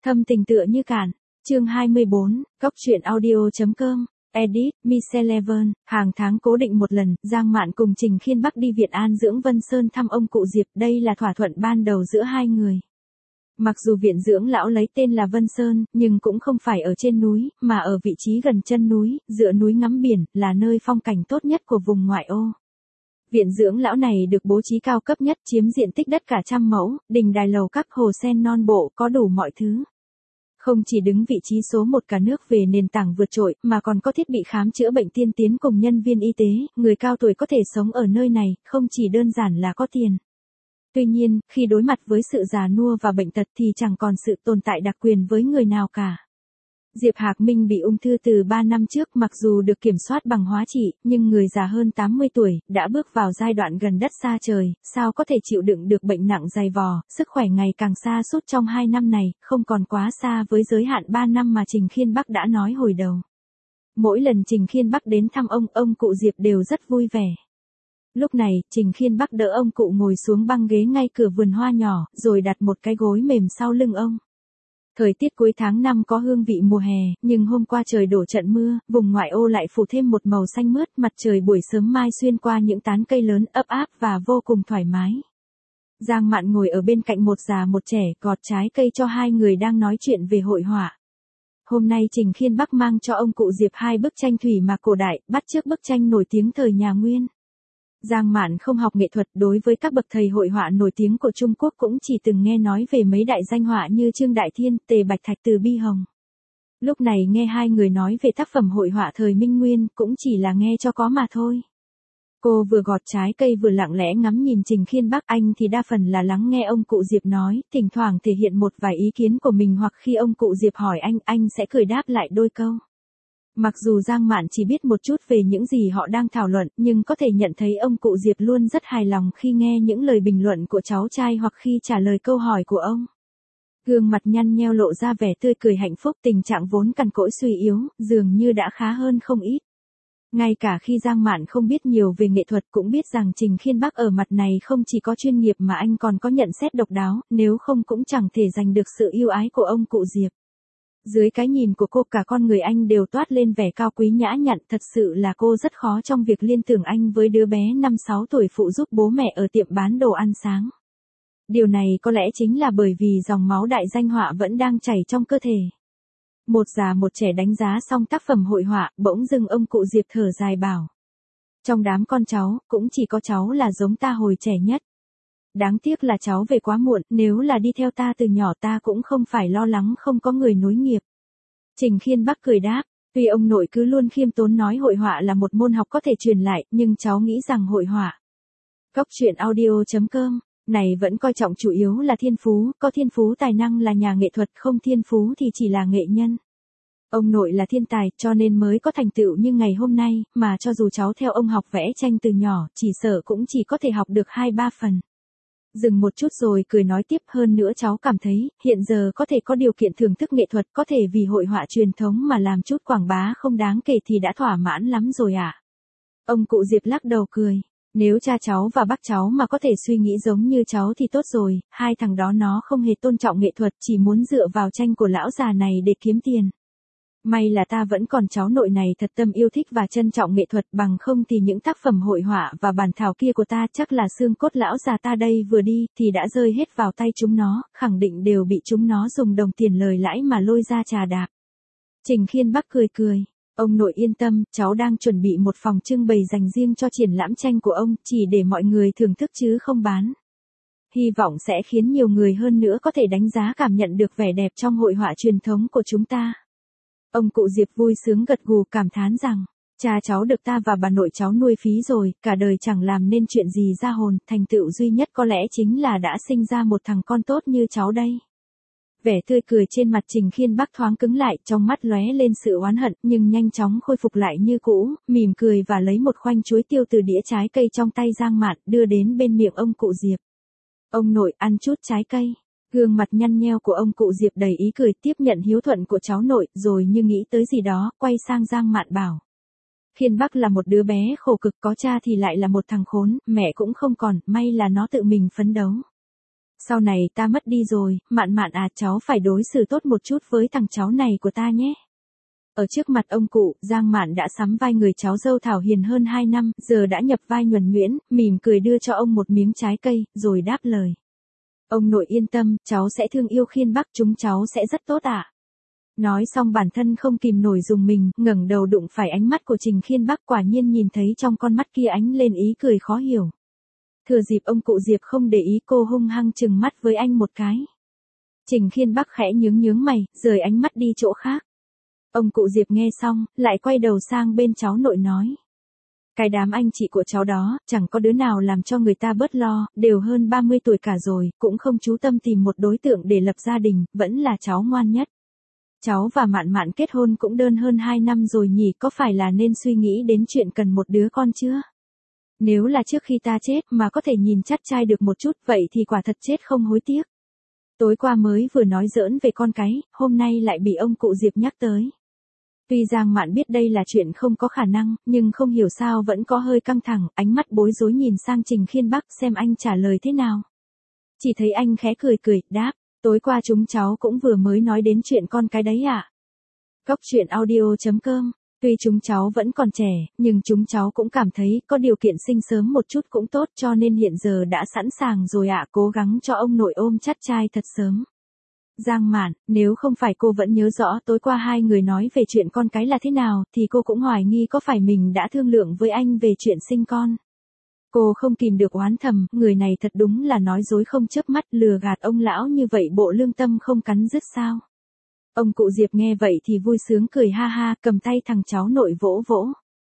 Thâm tình tựa như cạn. Chương 24, Cóc truyện audio.com. Edit, Michelle. Hàng tháng cố định một lần, Giang Mạn cùng Trình Khiên Bắc đi Việt An dưỡng Vân Sơn thăm ông cụ Diệp, đây là thỏa thuận ban đầu giữa hai người. Mặc dù viện dưỡng lão lấy tên là Vân Sơn, nhưng cũng không phải ở trên núi, mà ở vị trí gần chân núi, dựa núi ngắm biển, là nơi phong cảnh tốt nhất của vùng ngoại ô. Viện dưỡng lão này được bố trí cao cấp nhất, chiếm diện tích đất cả 100 mẫu, đình đài lầu các hồ sen non bộ, có đủ mọi thứ. Không chỉ đứng vị trí số 1 cả nước về nền tảng vượt trội, mà còn có thiết bị khám chữa bệnh tiên tiến cùng nhân viên y tế, người cao tuổi có thể sống ở nơi này, không chỉ đơn giản là có tiền. Tuy nhiên, khi đối mặt với sự già nua và bệnh tật thì chẳng còn sự tồn tại đặc quyền với người nào cả. Diệp Hạc Minh bị ung thư từ 3 năm trước, mặc dù được kiểm soát bằng hóa trị, nhưng người già hơn 80 tuổi, đã bước vào giai đoạn gần đất xa trời, sao có thể chịu đựng được bệnh nặng dày vò, sức khỏe ngày càng xa sút trong 2 năm này, không còn quá xa với giới hạn 3 năm mà Trình Khiên Bắc đã nói hồi đầu. Mỗi lần Trình Khiên Bắc đến thăm ông cụ Diệp đều rất vui vẻ. Lúc này, Trình Khiên Bắc đỡ ông cụ ngồi xuống băng ghế ngay cửa vườn hoa nhỏ, rồi đặt một cái gối mềm sau lưng ông. Thời tiết cuối tháng 5 có hương vị mùa hè, nhưng hôm qua trời đổ trận mưa, vùng ngoại ô lại phủ thêm một màu xanh mướt, mặt trời buổi sớm mai xuyên qua những tán cây lớn ấp áp và vô cùng thoải mái. Giang Mạn ngồi ở bên cạnh một già một trẻ, gọt trái cây cho hai người đang nói chuyện về hội họa. Hôm nay Trình Khiên Bắc mang cho ông cụ Diệp 2 bức tranh thủy mặc cổ đại, bắt chước bức tranh nổi tiếng thời nhà Nguyên. Giang Mạn không học nghệ thuật, đối với các bậc thầy hội họa nổi tiếng của Trung Quốc cũng chỉ từng nghe nói về mấy đại danh họa như Trương Đại Thiên, Tề Bạch Thạch, Từ Bi Hồng. Lúc này nghe hai người nói về tác phẩm hội họa thời Minh Nguyên, cũng chỉ là nghe cho có mà thôi. Cô vừa gọt trái cây vừa lặng lẽ ngắm nhìn Trình Khiên Bắc, anh thì đa phần là lắng nghe ông cụ Diệp nói, thỉnh thoảng thể hiện một vài ý kiến của mình, hoặc khi ông cụ Diệp hỏi anh sẽ cười đáp lại đôi câu. Mặc dù Giang Mạn chỉ biết một chút về những gì họ đang thảo luận, nhưng có thể nhận thấy ông cụ Diệp luôn rất hài lòng khi nghe những lời bình luận của cháu trai hoặc khi trả lời câu hỏi của ông. Gương mặt nhăn nheo lộ ra vẻ tươi cười hạnh phúc, tình trạng vốn cằn cỗi suy yếu, dường như đã khá hơn không ít. Ngay cả khi Giang Mạn không biết nhiều về nghệ thuật cũng biết rằng Trình Khiên Bắc ở mặt này không chỉ có chuyên nghiệp mà anh còn có nhận xét độc đáo, nếu không cũng chẳng thể giành được sự yêu ái của ông cụ Diệp. Dưới cái nhìn của cô, cả con người anh đều toát lên vẻ cao quý nhã nhặn, thật sự là cô rất khó trong việc liên tưởng anh với đứa bé 5-6 tuổi phụ giúp bố mẹ ở tiệm bán đồ ăn sáng. Điều này có lẽ chính là bởi vì dòng máu đại danh họa vẫn đang chảy trong cơ thể. Một già một trẻ đánh giá xong tác phẩm hội họa, bỗng dưng ông cụ Diệp thở dài bảo. Trong đám con cháu, cũng chỉ có cháu là giống ta hồi trẻ nhất. Đáng tiếc là cháu về quá muộn, nếu là đi theo ta từ nhỏ ta cũng không phải lo lắng không có người nối nghiệp. Trình Khiên Bắc cười đáp, tuy ông nội cứ luôn khiêm tốn nói hội họa là một môn học có thể truyền lại, nhưng cháu nghĩ rằng hội họa. Cóc truyện audio.com, này vẫn coi trọng chủ yếu là thiên phú, có thiên phú tài năng là nhà nghệ thuật, không thiên phú thì chỉ là nghệ nhân. Ông nội là thiên tài, cho nên mới có thành tựu như ngày hôm nay, mà cho dù cháu theo ông học vẽ tranh từ nhỏ, chỉ sợ cũng chỉ có thể học được 2-3 phần. Dừng một chút rồi cười nói tiếp, hơn nữa cháu cảm thấy, hiện giờ có thể có điều kiện thưởng thức nghệ thuật, có thể vì hội họa truyền thống mà làm chút quảng bá không đáng kể thì đã thỏa mãn lắm rồi ạ. Ông cụ Diệp lắc đầu cười, nếu cha cháu và bác cháu mà có thể suy nghĩ giống như cháu thì tốt rồi, hai thằng đó nó không hề tôn trọng nghệ thuật, chỉ muốn dựa vào tranh của lão già này để kiếm tiền. May là ta vẫn còn cháu nội này thật tâm yêu thích và trân trọng nghệ thuật, bằng không thì những tác phẩm hội họa và bản thảo kia của ta chắc là xương cốt lão già ta đây vừa đi thì đã rơi hết vào tay chúng nó, khẳng định đều bị chúng nó dùng đồng tiền lời lãi mà lôi ra trà đạp. Trình Khiên Bắc cười cười, ông nội yên tâm, cháu đang chuẩn bị một phòng trưng bày dành riêng cho triển lãm tranh của ông, chỉ để mọi người thưởng thức chứ không bán. Hy vọng sẽ khiến nhiều người hơn nữa có thể đánh giá cảm nhận được vẻ đẹp trong hội họa truyền thống của chúng ta. Ông cụ Diệp vui sướng gật gù cảm thán rằng, cha cháu được ta và bà nội cháu nuôi phí rồi, cả đời chẳng làm nên chuyện gì ra hồn, thành tựu duy nhất có lẽ chính là đã sinh ra một thằng con tốt như cháu đây. Vẻ tươi cười trên mặt Trình Khiên Bắc thoáng cứng lại, trong mắt lóe lên sự oán hận, nhưng nhanh chóng khôi phục lại như cũ, mỉm cười và lấy một khoanh chuối tiêu từ đĩa trái cây trong tay Giang Mạn, đưa đến bên miệng ông cụ Diệp. Ông nội ăn chút trái cây. Gương mặt nhăn nheo của ông cụ Diệp đầy ý cười, tiếp nhận hiếu thuận của cháu nội, rồi như nghĩ tới gì đó, quay sang Giang Mạn bảo. Khiên Bắc là một đứa bé khổ cực, có cha thì lại là một thằng khốn, mẹ cũng không còn, may là nó tự mình phấn đấu. Sau này ta mất đi rồi, Mạn Mạn à, cháu phải đối xử tốt một chút với thằng cháu này của ta nhé. Ở trước mặt ông cụ, Giang Mạn đã sắm vai người cháu dâu thảo hiền hơn 2 năm, giờ đã nhập vai nhuần nhuyễn, mỉm cười đưa cho ông một miếng trái cây, rồi đáp lời. Ông nội yên tâm, cháu sẽ thương yêu Khiên Bắc, chúng cháu sẽ rất tốt ạ. Nói xong bản thân không kìm nổi dùng mình, ngẩng đầu đụng phải ánh mắt của Trình Khiên Bắc, quả nhiên nhìn thấy trong con mắt kia ánh lên ý cười khó hiểu. Thừa dịp ông cụ Diệp không để ý, cô hung hăng trừng mắt với anh một cái. Trình Khiên Bắc khẽ nhướng mày, rời ánh mắt đi chỗ khác. Ông cụ Diệp nghe xong, lại quay đầu sang bên cháu nội nói. Cái đám anh chị của cháu đó, chẳng có đứa nào làm cho người ta bớt lo, đều hơn 30 tuổi cả rồi, cũng không chú tâm tìm một đối tượng để lập gia đình, vẫn là cháu ngoan nhất. Cháu và Mạn Mạn kết hôn cũng đơn hơn 2 năm rồi nhỉ, có phải là nên suy nghĩ đến chuyện cần một đứa con chưa? Nếu là trước khi ta chết mà có thể nhìn chắt trai được một chút, vậy thì quả thật chết không hối tiếc. Tối qua mới vừa nói giỡn về con cái, hôm nay lại bị ông cụ Diệp nhắc tới. Tuy Giang Mạn biết đây là chuyện không có khả năng, nhưng không hiểu sao vẫn có hơi căng thẳng, ánh mắt bối rối nhìn sang Trình Khiên Bắc xem anh trả lời thế nào. Chỉ thấy anh khẽ cười, đáp, tối qua chúng cháu cũng vừa mới nói đến chuyện con cái đấy ạ. Cóc truyện audio.com. Tuy chúng cháu vẫn còn trẻ, nhưng chúng cháu cũng cảm thấy có điều kiện sinh sớm một chút cũng tốt, cho nên hiện giờ đã sẵn sàng rồi ạ, cố gắng cho ông nội ôm chắt trai thật sớm. Giang Mạn, nếu không phải cô vẫn nhớ rõ tối qua hai người nói về chuyện con cái là thế nào, thì cô cũng hoài nghi có phải mình đã thương lượng với anh về chuyện sinh con. Cô không kìm được oán thầm, người này thật đúng là nói dối không chớp mắt, lừa gạt ông lão như vậy, bộ lương tâm không cắn rứt sao. Ông cụ Diệp nghe vậy thì vui sướng cười ha ha, cầm tay thằng cháu nội vỗ vỗ.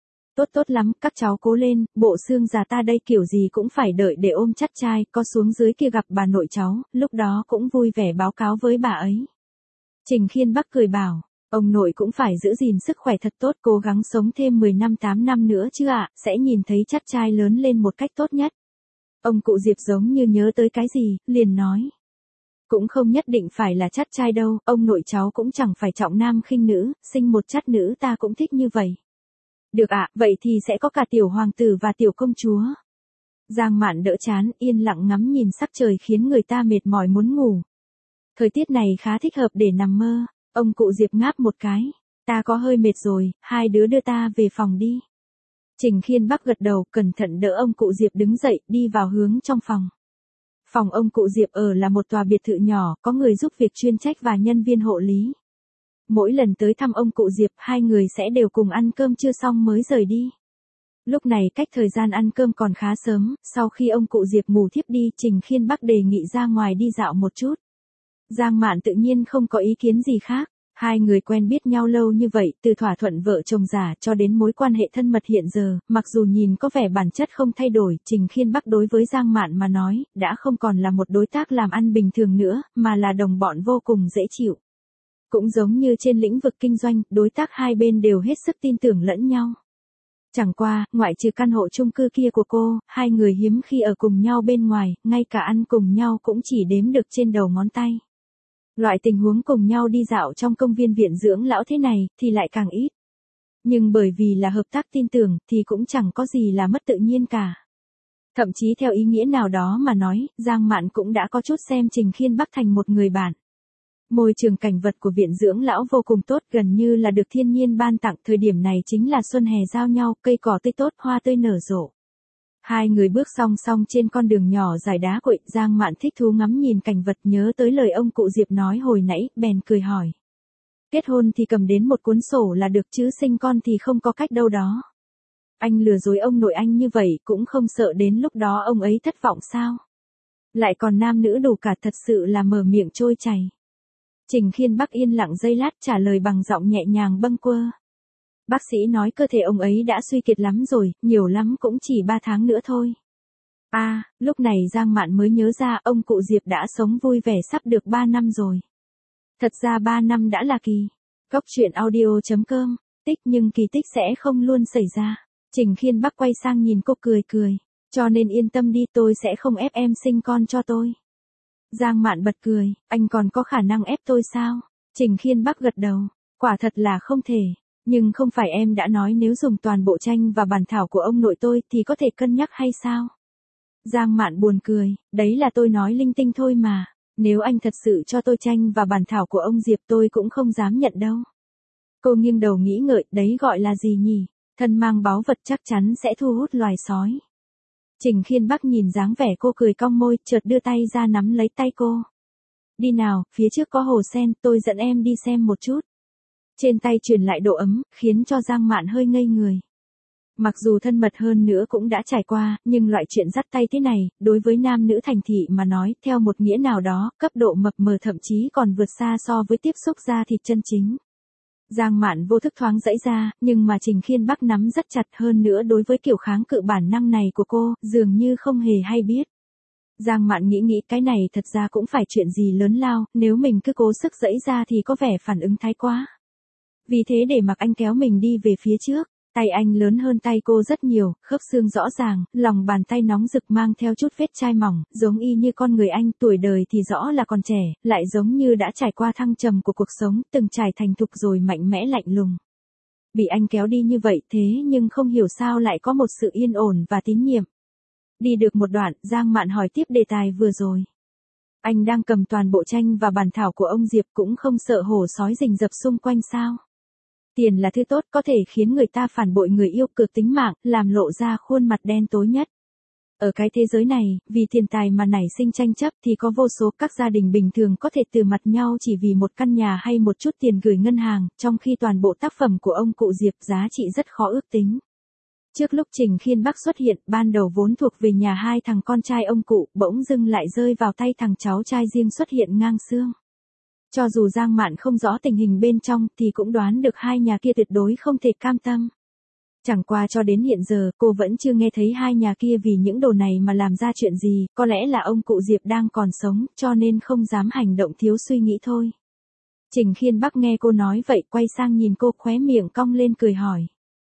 Tốt lắm, các cháu cố lên, bộ xương già ta đây kiểu gì cũng phải đợi để ôm chắt trai, có xuống dưới kia gặp bà nội cháu, lúc đó cũng vui vẻ báo cáo với bà ấy. Trình Khiên Bắc cười bảo, ông nội cũng phải giữ gìn sức khỏe thật tốt, cố gắng sống thêm 10 năm 8 năm nữa chứ ạ, sẽ nhìn thấy chắt trai lớn lên một cách tốt nhất. Ông cụ Diệp giống như nhớ tới cái gì, liền nói. Cũng không nhất định phải là chắt trai đâu, ông nội cháu cũng chẳng phải trọng nam khinh nữ, sinh một chắt nữ ta cũng thích như vậy. Được ạ, vậy thì sẽ có cả tiểu hoàng tử và tiểu công chúa. Giang Mạn đỡ chán, yên lặng ngắm nhìn sắc trời khiến người ta mệt mỏi muốn ngủ. Thời tiết này khá thích hợp để nằm mơ. Ông cụ Diệp ngáp một cái. Ta có hơi mệt rồi, hai đứa đưa ta về phòng đi. Trình Khiên Bắc gật đầu, cẩn thận đỡ ông cụ Diệp đứng dậy, đi vào hướng trong phòng. Phòng ông cụ Diệp ở là một tòa biệt thự nhỏ, có người giúp việc chuyên trách và nhân viên hộ lý. Mỗi lần tới thăm ông cụ Diệp, hai người sẽ đều cùng ăn cơm trưa xong mới rời đi. Lúc này cách thời gian ăn cơm còn khá sớm, sau khi ông cụ Diệp ngủ thiếp đi, Trình Khiên Bắc đề nghị ra ngoài đi dạo một chút. Giang Mạn tự nhiên không có ý kiến gì khác. Hai người quen biết nhau lâu như vậy, từ thỏa thuận vợ chồng giả cho đến mối quan hệ thân mật hiện giờ, mặc dù nhìn có vẻ bản chất không thay đổi, Trình Khiên Bắc đối với Giang Mạn mà nói, đã không còn là một đối tác làm ăn bình thường nữa, mà là đồng bọn vô cùng dễ chịu. Cũng giống như trên lĩnh vực kinh doanh, đối tác hai bên đều hết sức tin tưởng lẫn nhau. Chẳng qua, ngoại trừ căn hộ chung cư kia của cô, hai người hiếm khi ở cùng nhau bên ngoài, ngay cả ăn cùng nhau cũng chỉ đếm được trên đầu ngón tay. Loại tình huống cùng nhau đi dạo trong công viên viện dưỡng lão thế này, thì lại càng ít. Nhưng bởi vì là hợp tác tin tưởng, thì cũng chẳng có gì là mất tự nhiên cả. Thậm chí theo ý nghĩa nào đó mà nói, Giang Mạn cũng đã có chút xem Trình Khiên Bắc thành một người bạn. Môi trường cảnh vật của viện dưỡng lão vô cùng tốt, gần như là được thiên nhiên ban tặng, thời điểm này chính là xuân hè giao nhau, cây cỏ tươi tốt, hoa tươi nở rộ. Hai người bước song song trên con đường nhỏ dài đá cuội, Giang Mạn thích thú ngắm nhìn cảnh vật, nhớ tới lời ông cụ Diệp nói hồi nãy, bèn cười hỏi. Kết hôn thì cầm đến một cuốn sổ là được chứ sinh con thì không có cách đâu đó. Anh lừa dối ông nội anh như vậy cũng không sợ đến lúc đó ông ấy thất vọng sao? Lại còn nam nữ đủ cả, thật sự là mở miệng trôi chảy. Trình Khiên Bắc yên lặng giây lát trả lời bằng giọng nhẹ nhàng bâng quơ. Bác sĩ nói cơ thể ông ấy đã suy kiệt lắm rồi, nhiều lắm cũng chỉ 3 tháng nữa thôi. Lúc này Giang Mạn mới nhớ ra ông cụ Diệp đã sống vui vẻ sắp được 3 năm rồi. Thật ra 3 năm đã là kỳ. Cóc truyện audio.com, tích nhưng kỳ tích sẽ không luôn xảy ra. Trình Khiên Bắc quay sang nhìn cô cười. Cho nên yên tâm đi, tôi sẽ không ép em sinh con cho tôi. Giang Mạn bật cười, anh còn có khả năng ép tôi sao? Trình Khiên Bắc gật đầu, quả thật là không thể. Nhưng không phải em đã nói nếu dùng toàn bộ tranh và bản thảo của ông nội tôi thì có thể cân nhắc hay sao? Giang Mạn buồn cười, đấy là tôi nói linh tinh thôi mà. Nếu anh thật sự cho tôi tranh và bản thảo của ông Diệp tôi cũng không dám nhận đâu. Cô nghiêng đầu nghĩ ngợi, đấy gọi là gì nhỉ? Thân mang báu vật chắc chắn sẽ thu hút loài sói. Trình Khiên Bắc nhìn dáng vẻ cô cười cong môi, chợt đưa tay ra nắm lấy tay cô. Đi nào, phía trước có hồ sen, tôi dẫn em đi xem một chút. Trên tay truyền lại độ ấm, khiến cho Giang Mạn hơi ngây người. Mặc dù thân mật hơn nữa cũng đã trải qua, nhưng loại chuyện dắt tay thế này, đối với nam nữ thành thị mà nói, theo một nghĩa nào đó, cấp độ mập mờ thậm chí còn vượt xa so với tiếp xúc da thịt chân chính. Giang Mạn vô thức thoáng dãy ra, nhưng mà Trình Khiên Bắc nắm rất chặt hơn nữa đối với kiểu kháng cự bản năng này của cô, dường như không hề hay biết. Giang Mạn nghĩ cái này thật ra cũng phải chuyện gì lớn lao, nếu mình cứ cố sức dãy ra thì có vẻ phản ứng thái quá. Vì thế để mặc anh kéo mình đi về phía trước. Tay anh lớn hơn tay cô rất nhiều, khớp xương rõ ràng, lòng bàn tay nóng rực mang theo chút vết chai mỏng, giống y như con người anh, tuổi đời thì rõ là còn trẻ, lại giống như đã trải qua thăng trầm của cuộc sống, từng trải thành thục rồi mạnh mẽ lạnh lùng. Bị anh kéo đi như vậy thế nhưng không hiểu sao lại có một sự yên ổn và tín nhiệm. Đi được một đoạn, Giang Mạn hỏi tiếp đề tài vừa rồi. Anh đang cầm toàn bộ tranh và bản thảo của ông Diệp cũng không sợ hổ sói rình rập xung quanh sao? Tiền là thứ tốt có thể khiến người ta phản bội người yêu, cược tính mạng, làm lộ ra khuôn mặt đen tối nhất. Ở cái thế giới này, vì tiền tài mà nảy sinh tranh chấp thì có vô số các gia đình bình thường có thể từ mặt nhau chỉ vì một căn nhà hay một chút tiền gửi ngân hàng, trong khi toàn bộ tác phẩm của ông cụ Diệp giá trị rất khó ước tính. Trước lúc Trình Khiên Bắc xuất hiện, ban đầu vốn thuộc về nhà hai thằng con trai ông cụ, bỗng dưng lại rơi vào tay thằng cháu trai riêng xuất hiện ngang xương. Cho dù Giang Mạn không rõ tình hình bên trong thì cũng đoán được hai nhà kia tuyệt đối không thể cam tâm. Chẳng qua cho đến hiện giờ cô vẫn chưa nghe thấy hai nhà kia vì những đồ này mà làm ra chuyện gì, có lẽ là ông cụ Diệp đang còn sống cho nên không dám hành động thiếu suy nghĩ thôi. Trình Khiên Bắc nghe cô nói vậy quay sang nhìn cô, khóe miệng cong lên cười hỏi.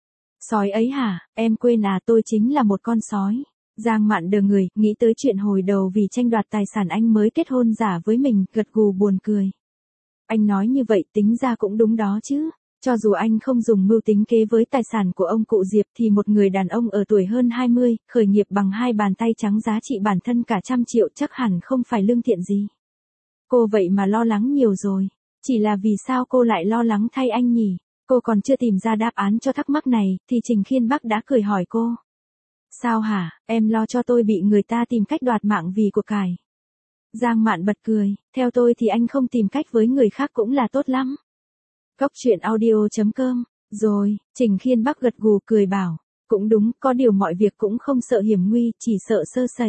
Sói ấy hả, em quên à, tôi chính là một con sói. Giang Mạn đờ người, nghĩ tới chuyện hồi đầu vì tranh đoạt tài sản anh mới kết hôn giả với mình, gật gù buồn cười. Anh nói như vậy tính ra cũng đúng đó chứ. Cho dù anh không dùng mưu tính kế với tài sản của ông cụ Diệp thì một người đàn ông ở tuổi hơn 20, khởi nghiệp bằng hai bàn tay trắng giá trị bản thân cả 100 triệu chắc hẳn không phải lương thiện gì. Cô vậy mà lo lắng nhiều rồi. Chỉ là vì sao cô lại lo lắng thay anh nhỉ? Cô còn chưa tìm ra đáp án cho thắc mắc này, thì Trình Khiên Bắc đã cười hỏi cô. Sao hả, em lo cho tôi bị người ta tìm cách đoạt mạng vì của cải. Giang Mạn bật cười, theo tôi thì anh không tìm cách với người khác cũng là tốt lắm. Góc truyện audio.com, rồi, Trình Khiên Bắc gật gù cười bảo, cũng đúng, có điều mọi việc cũng không sợ hiểm nguy, chỉ sợ sơ sẩy.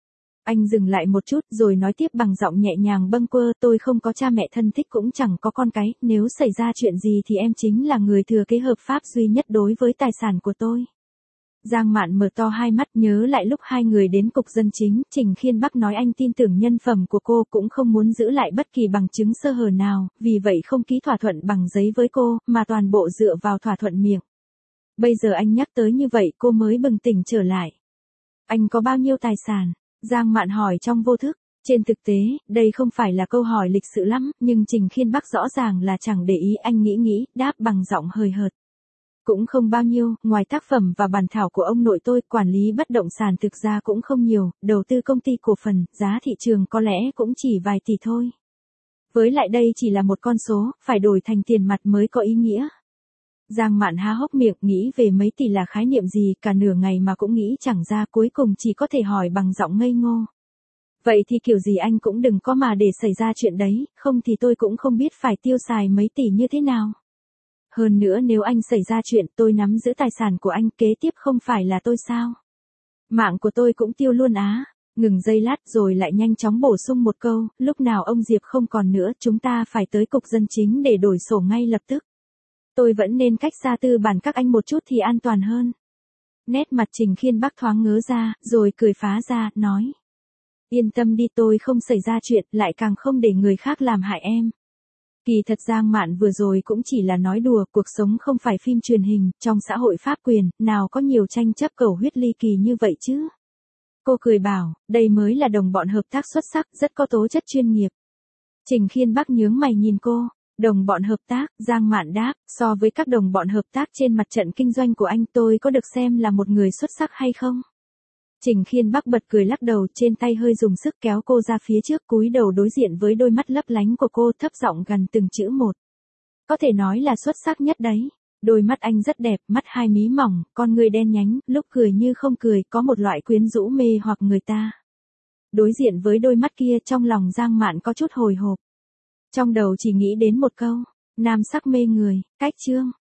Anh dừng lại một chút rồi nói tiếp bằng giọng nhẹ nhàng bâng quơ, tôi không có cha mẹ thân thích cũng chẳng có con cái, nếu xảy ra chuyện gì thì em chính là người thừa kế hợp pháp duy nhất đối với tài sản của tôi. Giang Mạn mở to hai mắt nhớ lại lúc hai người đến cục dân chính, Trình Khiên Bắc nói anh tin tưởng nhân phẩm của cô cũng không muốn giữ lại bất kỳ bằng chứng sơ hở nào, vì vậy không ký thỏa thuận bằng giấy với cô, mà toàn bộ dựa vào thỏa thuận miệng. Bây giờ anh nhắc tới như vậy cô mới bừng tỉnh trở lại. Anh có bao nhiêu tài sản? Giang Mạn hỏi trong vô thức. Trên thực tế, đây không phải là câu hỏi lịch sự lắm, nhưng Trình Khiên Bắc rõ ràng là chẳng để ý, anh nghĩ, đáp bằng giọng hời hợt. Cũng không bao nhiêu, ngoài tác phẩm và bản thảo của ông nội tôi, quản lý bất động sản thực ra cũng không nhiều, đầu tư công ty cổ phần, giá thị trường có lẽ cũng chỉ vài tỷ thôi. Với lại đây chỉ là một con số, phải đổi thành tiền mặt mới có ý nghĩa. Giang Mạn há hốc miệng, nghĩ về mấy tỷ là khái niệm gì, cả nửa ngày mà cũng nghĩ chẳng ra, cuối cùng chỉ có thể hỏi bằng giọng ngây ngô. Vậy thì kiểu gì anh cũng đừng có mà để xảy ra chuyện đấy, không thì tôi cũng không biết phải tiêu xài mấy tỷ như thế nào. Hơn nữa nếu anh xảy ra chuyện tôi nắm giữ tài sản của anh kế tiếp không phải là tôi sao? Mạng của tôi cũng tiêu luôn á. Ngừng giây lát rồi lại nhanh chóng bổ sung một câu, lúc nào ông Diệp không còn nữa chúng ta phải tới cục dân chính để đổi sổ ngay lập tức. Tôi vẫn nên cách xa tư bản các anh một chút thì an toàn hơn. Nét mặt Trình Khiên Bắc thoáng ngớ ra, rồi cười phá ra, nói. Yên tâm đi, tôi không xảy ra chuyện, lại càng không để người khác làm hại em. Kỳ thật Giang Mạn vừa rồi cũng chỉ là nói đùa, cuộc sống không phải phim truyền hình, trong xã hội pháp quyền, nào có nhiều tranh chấp cầu huyết ly kỳ như vậy chứ. Cô cười bảo, đây mới là đồng bọn hợp tác xuất sắc, rất có tố chất chuyên nghiệp. Trình Khiên Bắc nhướng mày nhìn cô, đồng bọn hợp tác, Giang Mạn đáp, so với các đồng bọn hợp tác trên mặt trận kinh doanh của anh tôi có được xem là một người xuất sắc hay không? Trình Khiên Bắc bật cười lắc đầu, trên tay hơi dùng sức kéo cô ra phía trước, cúi đầu đối diện với đôi mắt lấp lánh của cô, thấp giọng gần từng chữ một. Có thể nói là xuất sắc nhất đấy. Đôi mắt anh rất đẹp, mắt hai mí mỏng, con người đen nhánh, lúc cười như không cười, có một loại quyến rũ mê hoặc người ta. Đối diện với đôi mắt kia, trong lòng Giang Mạn có chút hồi hộp. Trong đầu chỉ nghĩ đến một câu, nam sắc mê người, cách chương.